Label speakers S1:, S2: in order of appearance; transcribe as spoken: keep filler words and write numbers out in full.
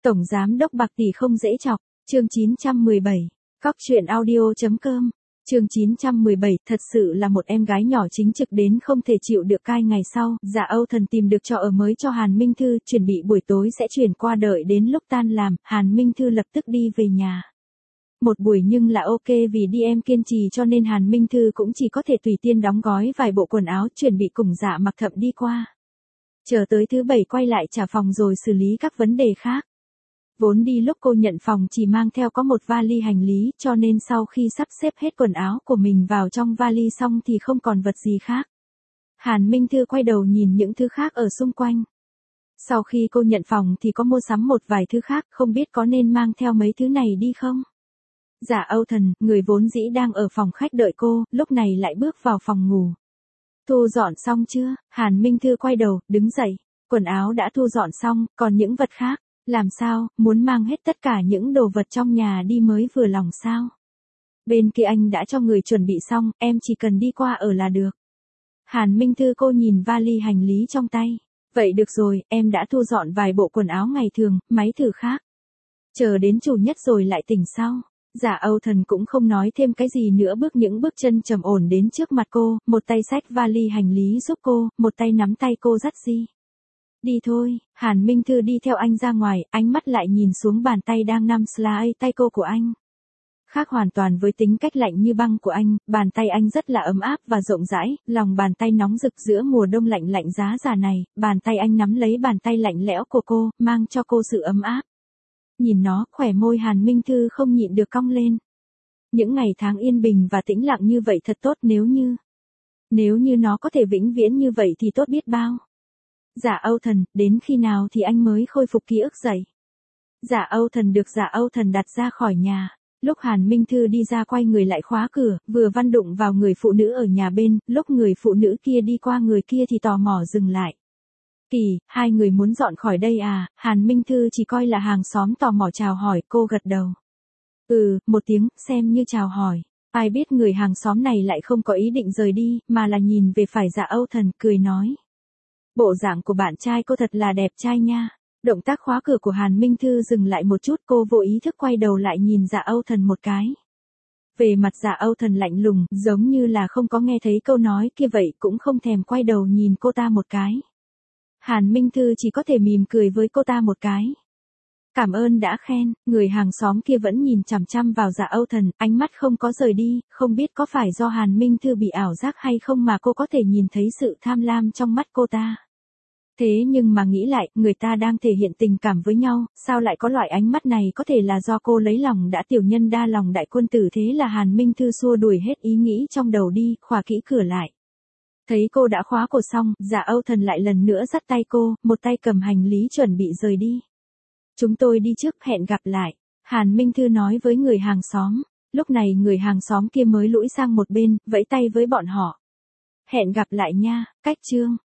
S1: Tổng giám đốc bạc tỷ không dễ chọc, chương chín trăm mười bảy, cóc truyện audio chấm com, chương chín trăm mười bảy, thật sự là một em gái nhỏ chính trực đến không thể chịu được cai. Ngày sau, Dạ Âu Thần tìm được trọ ở mới cho Hàn Minh Thư, chuẩn bị buổi tối sẽ chuyển qua, đợi đến lúc tan làm, Hàn Minh Thư lập tức đi về nhà. Một buổi nhưng là ok, vì đi em kiên trì cho nên Hàn Minh Thư cũng chỉ có thể tùy tiên đóng gói vài bộ quần áo chuẩn bị cùng Dạ Mặc Thậm đi qua. Chờ tới thứ bảy quay lại trả phòng rồi xử lý các vấn đề khác. Vốn đi lúc cô nhận phòng chỉ mang theo có một vali hành lý, cho nên sau khi sắp xếp hết quần áo của mình vào trong vali xong thì không còn vật gì khác. Hàn Minh Thư quay đầu nhìn những thứ khác ở xung quanh. Sau khi cô nhận phòng thì có mua sắm một vài thứ khác, không biết có nên mang theo mấy thứ này đi không? Dạ Âu Thần, người vốn dĩ đang ở phòng khách đợi cô, lúc này lại bước vào phòng ngủ. Thu dọn xong chưa? Hàn Minh Thư quay đầu, đứng dậy. Quần áo đã thu dọn xong, còn những vật khác. Làm sao, muốn mang hết tất cả những đồ vật trong nhà đi mới vừa lòng sao? Bên kia anh đã cho người chuẩn bị xong, em chỉ cần đi qua ở là được. Hàn Minh Thư cô nhìn vali hành lý trong tay. Vậy được rồi, em đã thu dọn vài bộ quần áo ngày thường, máy thử khác. Chờ đến chủ nhật rồi lại tỉnh sau. Dạ Âu Thần cũng không nói thêm cái gì nữa, bước những bước chân trầm ổn đến trước mặt cô, một tay xách vali hành lý giúp cô, một tay nắm tay cô dắt đi. Đi thôi, Hàn Minh Thư đi theo anh ra ngoài, ánh mắt lại nhìn xuống bàn tay đang nắm slide tay cô của anh. Khác hoàn toàn với tính cách lạnh như băng của anh, bàn tay anh rất là ấm áp và rộng rãi, lòng bàn tay nóng rực giữa mùa đông lạnh lạnh giá rả này, bàn tay anh nắm lấy bàn tay lạnh lẽo của cô, mang cho cô sự ấm áp. Nhìn nó, khỏe môi Hàn Minh Thư không nhịn được cong lên. Những ngày tháng yên bình và tĩnh lặng như vậy thật tốt, nếu như... Nếu như nó có thể vĩnh viễn như vậy thì tốt biết bao. Dạ Âu Thần, đến khi nào thì anh mới khôi phục ký ức dậy? Dạ Âu Thần được Dạ Âu Thần đặt ra khỏi nhà. Lúc Hàn Minh Thư đi ra quay người lại khóa cửa, vừa văn đụng vào người phụ nữ ở nhà bên, lúc người phụ nữ kia đi qua người kia thì tò mò dừng lại. Kỳ, hai người muốn dọn khỏi đây à? Hàn Minh Thư chỉ coi là hàng xóm tò mò chào hỏi, cô gật đầu. Ừ, một tiếng, xem như chào hỏi. Ai biết người hàng xóm này lại không có ý định rời đi, mà là nhìn về phải Dạ Âu Thần, cười nói. Bộ dạng của bạn trai cô thật là đẹp trai nha. Động tác khóa cửa của Hàn Minh Thư dừng lại một chút, cô vô ý thức quay đầu lại nhìn Dạ Âu Thần một cái. Về mặt Dạ Âu Thần lạnh lùng, giống như là không có nghe thấy câu nói kia vậy, cũng không thèm quay đầu nhìn cô ta một cái. Hàn Minh Thư chỉ có thể mỉm cười với cô ta một cái. Cảm ơn đã khen, người hàng xóm kia vẫn nhìn chằm chằm vào Dạ Âu Thần, ánh mắt không có rời đi, không biết có phải do Hàn Minh Thư bị ảo giác hay không mà cô có thể nhìn thấy sự tham lam trong mắt cô ta. Thế nhưng mà nghĩ lại, người ta đang thể hiện tình cảm với nhau, sao lại có loại ánh mắt này, có thể là do cô lấy lòng đã tiểu nhân đa lòng đại quân tử. Thế là Hàn Minh Thư xua đuổi hết ý nghĩ trong đầu đi, khóa kỹ cửa lại. Thấy cô đã khóa cổ xong, Dạ Âu Thần lại lần nữa dắt tay cô, một tay cầm hành lý chuẩn bị rời đi. Chúng tôi đi trước, hẹn gặp lại. Hàn Minh Thư nói với người hàng xóm. Lúc này người hàng xóm kia mới lũi sang một bên, vẫy tay với bọn họ. Hẹn gặp lại nha, cách chương.